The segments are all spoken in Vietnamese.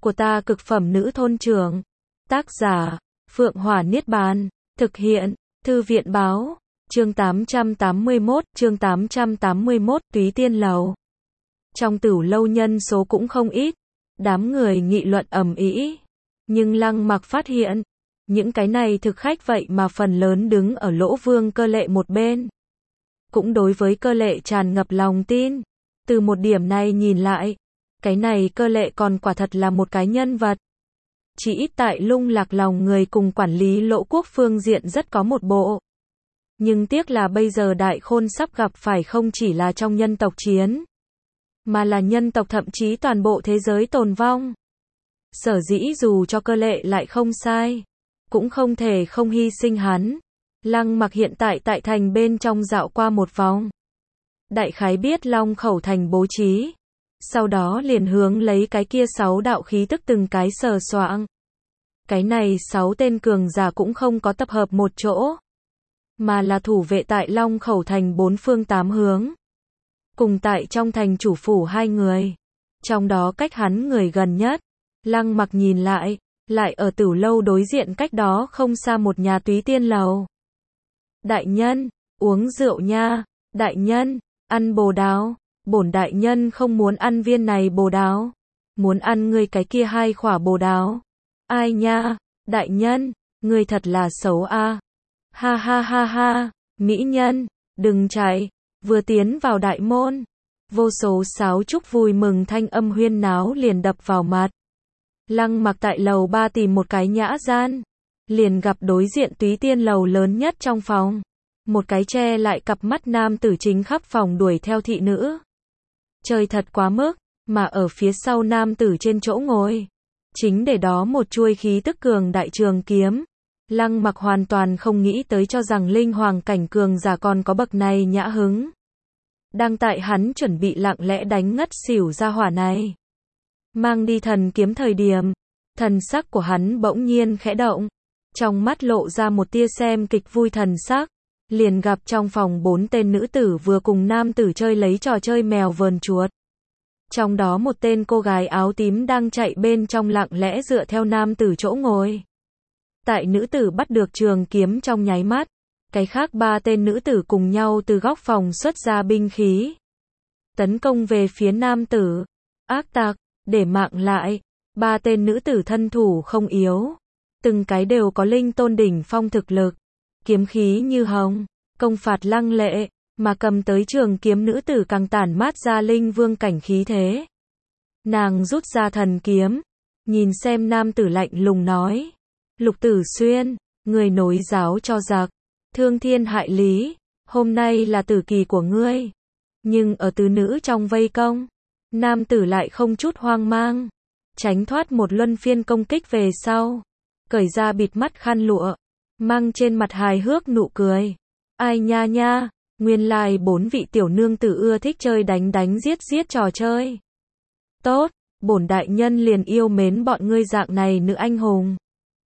của ta cực phẩm nữ thôn trưởng. Tác giả, Phượng Hỏa Niết Bàn. Thực hiện, Thư viện báo. Chương 881, Túy Tiên Lầu. Trong Tửu lâu nhân số cũng không ít, đám người nghị luận ầm ĩ. Nhưng Lăng Mặc phát hiện, những cái này thực khách vậy mà phần lớn đứng ở Lỗ Vương Cơ Lệ một bên. Cũng đối với Cơ Lệ tràn ngập lòng tin. Từ một điểm này nhìn lại, cái này Cơ Lệ còn quả thật là một cái nhân vật. Chỉ ít tại lung lạc lòng người cùng quản lý Lỗ quốc phương diện rất có một bộ. Nhưng tiếc là bây giờ Đại Khôn sắp gặp phải không chỉ là trong nhân tộc chiến, mà là nhân tộc thậm chí toàn bộ thế giới tồn vong. Sở dĩ dù cho Cơ Lệ lại không sai, cũng không thể không hy sinh hắn. Lăng Mặc hiện tại tại thành bên trong dạo qua một vòng. Đại khái biết Long Khẩu thành bố trí. Sau đó liền hướng lấy cái kia 6 đạo khí tức từng cái sờ soạng. Cái này 6 tên cường giả cũng không có tập hợp một chỗ, mà là thủ vệ tại Long Khẩu thành 4 phương 8 hướng. Cùng tại trong thành chủ phủ 2 người. Trong đó cách hắn người gần nhất. Lăng Mặc nhìn lại ở Tửu lâu đối diện cách đó không xa một nhà Túy Tiên lầu. Đại nhân, uống rượu nha. Đại nhân, ăn bồ đào. Bổn đại nhân không muốn ăn viên này bồ đào, muốn ăn ngươi cái kia 2 khỏa bồ đào. Ai nha, đại nhân, ngươi thật là xấu a. Ha ha ha ha, mỹ nhân, đừng chạy. Vừa tiến vào đại môn, vô số sáo trúc vui mừng thanh âm huyên náo liền đập vào mặt. Lăng Mặc tại lầu 3 tìm một cái nhã gian, liền gặp đối diện Túy Tiên lầu lớn nhất trong phòng. Một cái che lại cặp mắt nam tử chính khắp phòng đuổi theo thị nữ. Trời thật quá mức, mà ở phía sau nam tử trên chỗ ngồi, chính để đó một chuôi khí tức cường đại trường kiếm. Lăng Mặc hoàn toàn không nghĩ tới cho rằng linh hoàng cảnh cường giả còn có bậc này nhã hứng. Đang tại hắn chuẩn bị lặng lẽ đánh ngất xỉu ra hỏa này, mang đi thần kiếm thời điểm, thần sắc của hắn bỗng nhiên khẽ động, trong mắt lộ ra một tia xem kịch vui thần sắc. Liền gặp trong phòng 4 tên nữ tử vừa cùng nam tử chơi lấy trò chơi mèo vờn chuột. Trong đó một tên cô gái áo tím đang chạy bên trong lặng lẽ dựa theo nam tử chỗ ngồi. Tại nữ tử bắt được trường kiếm trong nháy mắt, cái khác 3 tên nữ tử cùng nhau từ góc phòng xuất ra binh khí, tấn công về phía nam tử. Ác tặc, để mạng lại. 3 tên nữ tử thân thủ không yếu, từng cái đều có linh tôn đỉnh phong thực lực. Kiếm khí như hồng, công phạt lăng lệ, mà cầm tới trường kiếm nữ tử càng tản mát ra linh vương cảnh khí thế. Nàng rút ra thần kiếm, nhìn xem nam tử lạnh lùng nói: Lục Tử Xuyên, người nối giáo cho giặc, thương thiên hại lý, hôm nay là tử kỳ của ngươi. Nhưng ở tứ nữ trong vây công, nam tử lại không chút hoang mang, tránh thoát một luân phiên công kích về sau, cởi ra bịt mắt khăn lụa, mang trên mặt hài hước nụ cười. Ai nha nha, nguyên lai 4 vị tiểu nương tử ưa thích chơi đánh đánh giết giết trò chơi. Tốt, bổn đại nhân liền yêu mến bọn ngươi dạng này nữ anh hùng.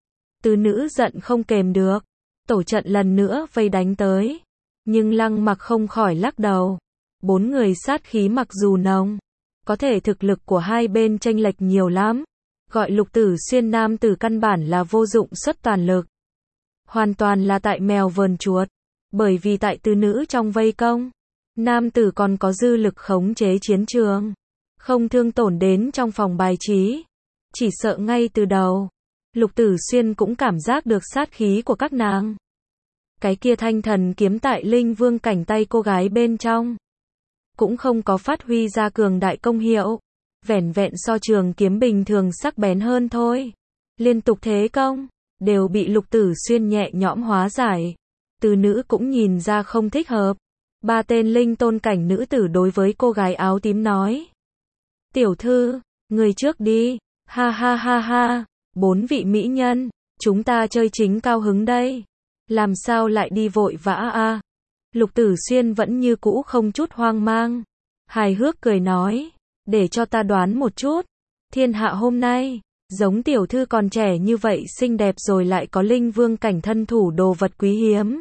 Tứ nữ giận không kềm được, tổ trận lần nữa vây đánh tới. Nhưng Lăng Mặc không khỏi lắc đầu. 4 người sát khí mặc dù nồng, có thể thực lực của hai bên chênh lệch nhiều lắm. Gọi Lục Tử Xuyên nam tử căn bản là vô dụng xuất toàn lực. Hoàn toàn là tại mèo vờn chuột. Bởi vì tại tứ nữ trong vây công, nam tử còn có dư lực khống chế chiến trường, không thương tổn đến trong phòng bài trí. Chỉ sợ ngay từ đầu, Lục Tử Xuyên cũng cảm giác được sát khí của các nàng. Cái kia thanh thần kiếm tại linh vương cảnh tay cô gái bên trong, cũng không có phát huy ra cường đại công hiệu, vẻn vẹn so trường kiếm bình thường sắc bén hơn thôi. Liên tục thế công, đều bị Lục Tử Xuyên nhẹ nhõm hóa giải. Từ nữ cũng nhìn ra không thích hợp. 3 tên linh tôn cảnh nữ tử đối với cô gái áo tím nói: Tiểu thư, người trước đi. Ha ha ha ha, 4 vị mỹ nhân, chúng ta chơi chính cao hứng đây. Làm sao lại đi vội vã a? Lục Tử Xuyên vẫn như cũ không chút hoang mang, hài hước cười nói: Để cho ta đoán một chút, thiên hạ hôm nay, giống tiểu thư còn trẻ như vậy xinh đẹp rồi lại có linh vương cảnh thân thủ đồ vật quý hiếm.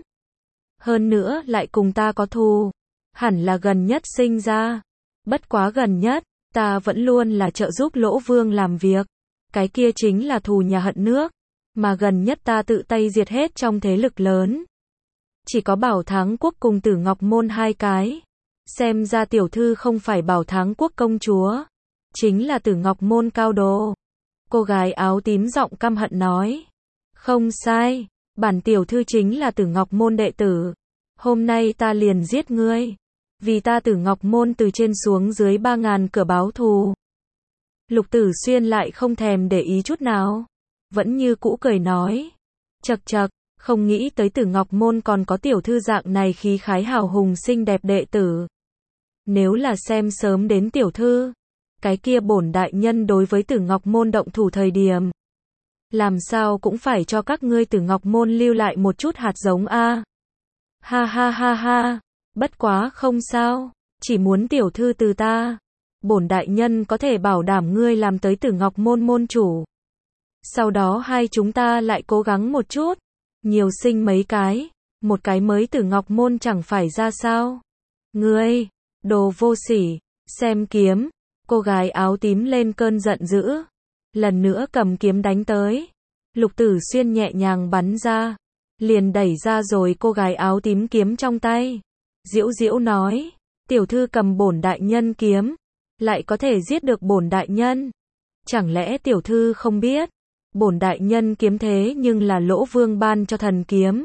Hơn nữa lại cùng ta có thù, hẳn là gần nhất sinh ra. Bất quá gần nhất, ta vẫn luôn là trợ giúp Lỗ Vương làm việc. cái kia chính là thù nhà hận nước, mà gần nhất ta tự tay diệt hết trong thế lực lớn. Chỉ có Bảo Thắng Quốc cùng Tử Ngọc Môn hai cái. Xem ra tiểu thư không phải Bảo Thắng Quốc công chúa, chính là Tử Ngọc Môn cao đồ. Cô gái áo tím giọng căm hận nói. Không sai, bản tiểu thư chính là Tử Ngọc Môn đệ tử. Hôm nay ta liền giết ngươi, vì ta Tử Ngọc Môn từ trên xuống dưới 3.000 cửa báo thù. Lục Tử Xuyên lại không thèm để ý chút nào, vẫn như cũ cười nói. Chậc chậc, không nghĩ tới Tử Ngọc Môn còn có tiểu thư dạng này khí khái hào hùng xinh đẹp đệ tử. Nếu là xem sớm đến tiểu thư, cái kia bổn đại nhân đối với Tử Ngọc Môn động thủ thời điểm, làm sao cũng phải cho các ngươi Tử Ngọc Môn lưu lại một chút hạt giống a. Ha ha ha ha, bất quá không sao, chỉ muốn tiểu thư từ ta, bổn đại nhân có thể bảo đảm ngươi làm tới Tử Ngọc Môn môn chủ. Sau đó hai chúng ta lại cố gắng một chút, nhiều sinh mấy cái, một cái mới Tử Ngọc Môn chẳng phải ra sao. Ngươi, đồ vô sỉ, xem kiếm, cô gái áo tím lên cơn giận dữ, lần nữa cầm kiếm đánh tới. Lục Tử Xuyên nhẹ nhàng bắn ra, liền đẩy ra rồi cô gái áo tím kiếm trong tay. Diễu Diễu nói, tiểu thư cầm bổn đại nhân kiếm, lại có thể giết được bổn đại nhân. Chẳng lẽ tiểu thư không biết, bổn đại nhân kiếm thế nhưng là Lỗ Vương ban cho thần kiếm.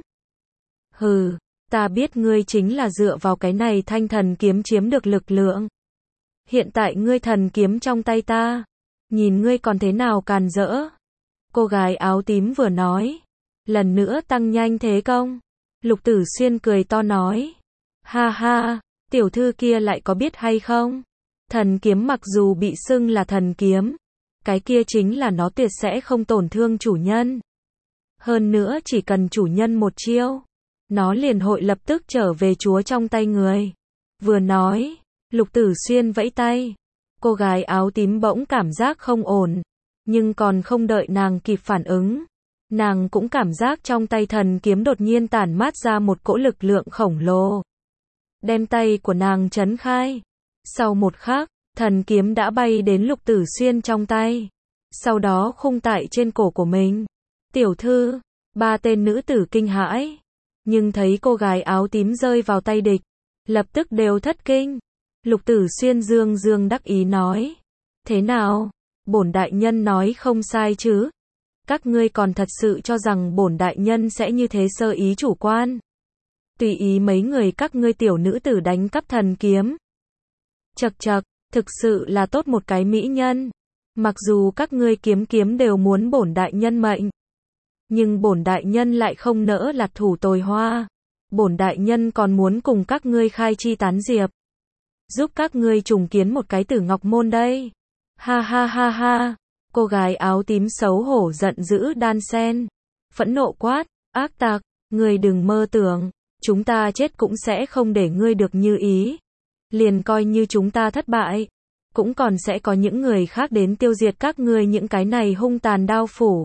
Hừ, ta biết ngươi chính là dựa vào cái này thanh thần kiếm chiếm được lực lượng. Hiện tại ngươi thần kiếm trong tay ta, nhìn ngươi còn thế nào càn rỡ. Cô gái áo tím vừa nói, lần nữa tăng nhanh thế công. Lục Tử Xuyên cười to nói, ha ha, tiểu thư kia lại có biết hay không? Thần kiếm mặc dù bị xưng là thần kiếm, cái kia chính là nó tuyệt sẽ không tổn thương chủ nhân. Hơn nữa chỉ cần chủ nhân một chiêu, nó liền hội lập tức trở về chúa trong tay người. Vừa nói, Lục Tử Xuyên vẫy tay. Cô gái áo tím bỗng cảm giác không ổn, nhưng còn không đợi nàng kịp phản ứng, nàng cũng cảm giác trong tay thần kiếm đột nhiên tản mát ra một cỗ lực lượng khổng lồ, đem tay của nàng chấn khai. Sau một khắc, thần kiếm đã bay đến Lục Tử Xuyên trong tay, sau đó khung tại trên cổ của mình. Tiểu thư, ba tên nữ tử kinh hãi, nhưng thấy cô gái áo tím rơi vào tay địch, lập tức đều thất kinh. Lục Tử Xuyên dương dương đắc ý nói, thế nào, bổn đại nhân nói không sai chứ? Các ngươi còn thật sự cho rằng bổn đại nhân sẽ như thế sơ ý chủ quan, tùy ý mấy người các ngươi tiểu nữ tử đánh cắp thần kiếm? Chậc chậc, thực sự là tốt một cái mỹ nhân. Mặc dù các ngươi kiếm kiếm đều muốn bổn đại nhân mệnh, nhưng bổn đại nhân lại không nỡ lạt thủ tồi hoa. Bổn đại nhân còn muốn cùng các ngươi khai chi tán diệp, giúp các ngươi trùng kiến một cái Tử Ngọc Môn đây. Ha ha ha ha. Cô gái áo tím xấu hổ giận dữ đan sen, phẫn nộ quát, ác tặc, ngươi đừng mơ tưởng, chúng ta chết cũng sẽ không để ngươi được như ý. Liền coi như chúng ta thất bại, cũng còn sẽ có những người khác đến tiêu diệt các ngươi những cái này hung tàn đao phủ.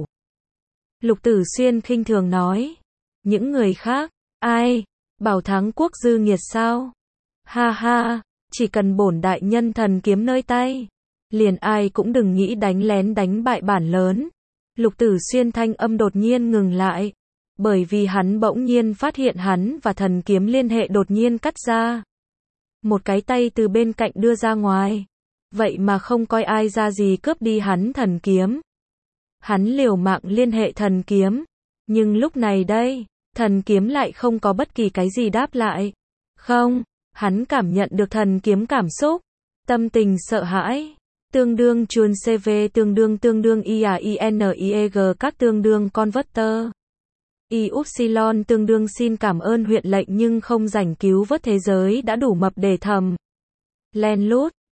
Lục Tử Xuyên khinh thường nói, những người khác, ai? Bảo Thắng Quốc dư nghiệt sao? Ha ha, chỉ cần bổn đại nhân thần kiếm nơi tay, liền ai cũng đừng nghĩ đánh lén đánh bại bản lớn. Lục Tử Xuyên thanh âm đột nhiên ngừng lại, bởi vì hắn bỗng nhiên phát hiện hắn và thần kiếm liên hệ đột nhiên cắt ra. Một cái tay từ bên cạnh đưa ra ngoài, vậy mà không coi ai ra gì cướp đi hắn thần kiếm. Hắn liều mạng liên hệ thần kiếm, nhưng lúc này đây, thần kiếm lại không có bất kỳ cái gì đáp lại. Không, hắn cảm nhận được thần kiếm cảm xúc, tâm tình sợ hãi, tương đương chuồn CV tương đương IAINIEG các tương đương converter. YY tương đương xin cảm ơn huyện lệnh nhưng không rảnh cứu vớt thế giới đã đủ mập để thầm. Len lút,